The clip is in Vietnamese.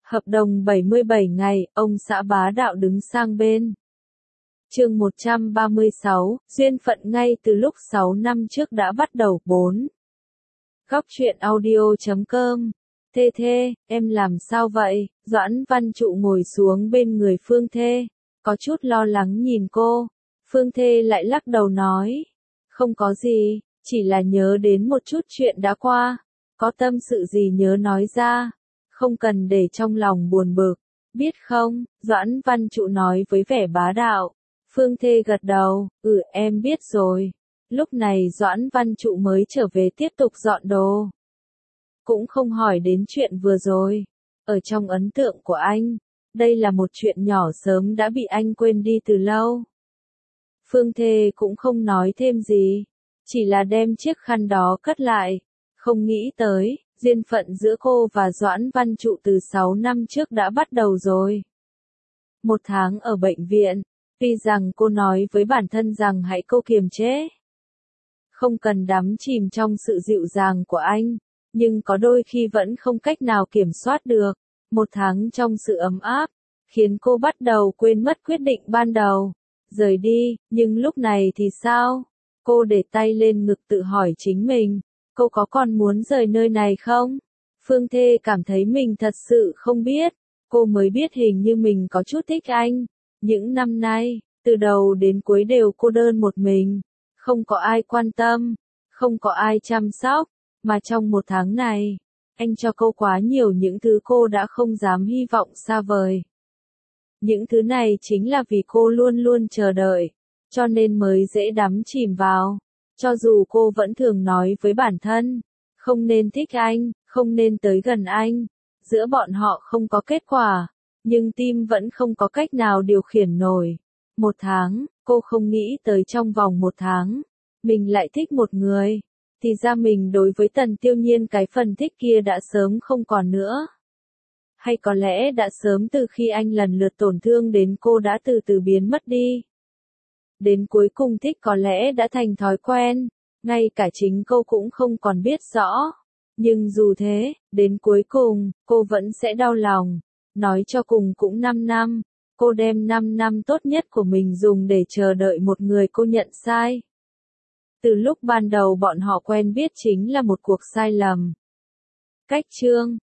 Hợp đồng 77 ngày, ông xã bá đạo đứng sang bên. Chương 136, duyên phận ngay từ lúc 6 năm trước đã bắt đầu. 4. Góc truyện audio.com. Thê Thê, em làm sao vậy? Doãn Văn Trụ ngồi xuống bên người Phương Thê, có chút lo lắng nhìn cô. Phương Thê lại lắc đầu nói, không có gì, chỉ là nhớ đến một chút chuyện đã qua. Có tâm sự gì nhớ nói ra, không cần để trong lòng buồn bực, biết không? Doãn Văn Trụ nói với vẻ bá đạo. Phương Thê gật đầu, em biết rồi. Lúc này Doãn Văn Trụ mới trở về tiếp tục dọn đồ. Cũng không hỏi đến chuyện vừa rồi. Ở trong ấn tượng của anh, đây là một chuyện nhỏ sớm đã bị anh quên đi từ lâu. Phương Thê cũng không nói thêm gì, chỉ là đem chiếc khăn đó cất lại. Không nghĩ tới, duyên phận giữa cô và Doãn Văn Trụ từ 6 năm trước đã bắt đầu rồi. 1 tháng ở bệnh viện, tuy rằng cô nói với bản thân rằng hãy cô kiềm chế, không cần đắm chìm trong sự dịu dàng của anh, nhưng có đôi khi vẫn không cách nào kiểm soát được. 1 tháng trong sự ấm áp, khiến cô bắt đầu quên mất quyết định ban đầu, rời đi, nhưng lúc này thì sao? Cô để tay lên ngực tự hỏi chính mình, cô có còn muốn rời nơi này không? Phương Thê cảm thấy mình thật sự không biết, cô mới biết hình như mình có chút thích anh. Những năm nay, từ đầu đến cuối đều cô đơn một mình, không có ai quan tâm, không có ai chăm sóc, mà trong 1 tháng này, anh cho cô quá nhiều những thứ cô đã không dám hy vọng xa vời. Những thứ này chính là vì cô luôn luôn chờ đợi, cho nên mới dễ đắm chìm vào. Cho dù cô vẫn thường nói với bản thân, không nên thích anh, không nên tới gần anh, giữa bọn họ không có kết quả, nhưng tim vẫn không có cách nào điều khiển nổi. 1 tháng, cô không nghĩ tới trong vòng 1 tháng, mình lại thích một người, thì ra mình đối với Tần Tiêu Nhiên cái phần thích kia đã sớm không còn nữa. Hay có lẽ đã sớm từ khi anh lần lượt tổn thương đến cô đã từ từ biến mất đi. Đến cuối cùng thích có lẽ đã thành thói quen, ngay cả chính cô cũng không còn biết rõ. Nhưng dù thế, đến cuối cùng, cô vẫn sẽ đau lòng. Nói cho cùng cũng 5 năm, cô đem 5 năm tốt nhất của mình dùng để chờ đợi một người cô nhận sai. Từ lúc ban đầu bọn họ quen biết chính là một cuộc sai lầm. Cách chương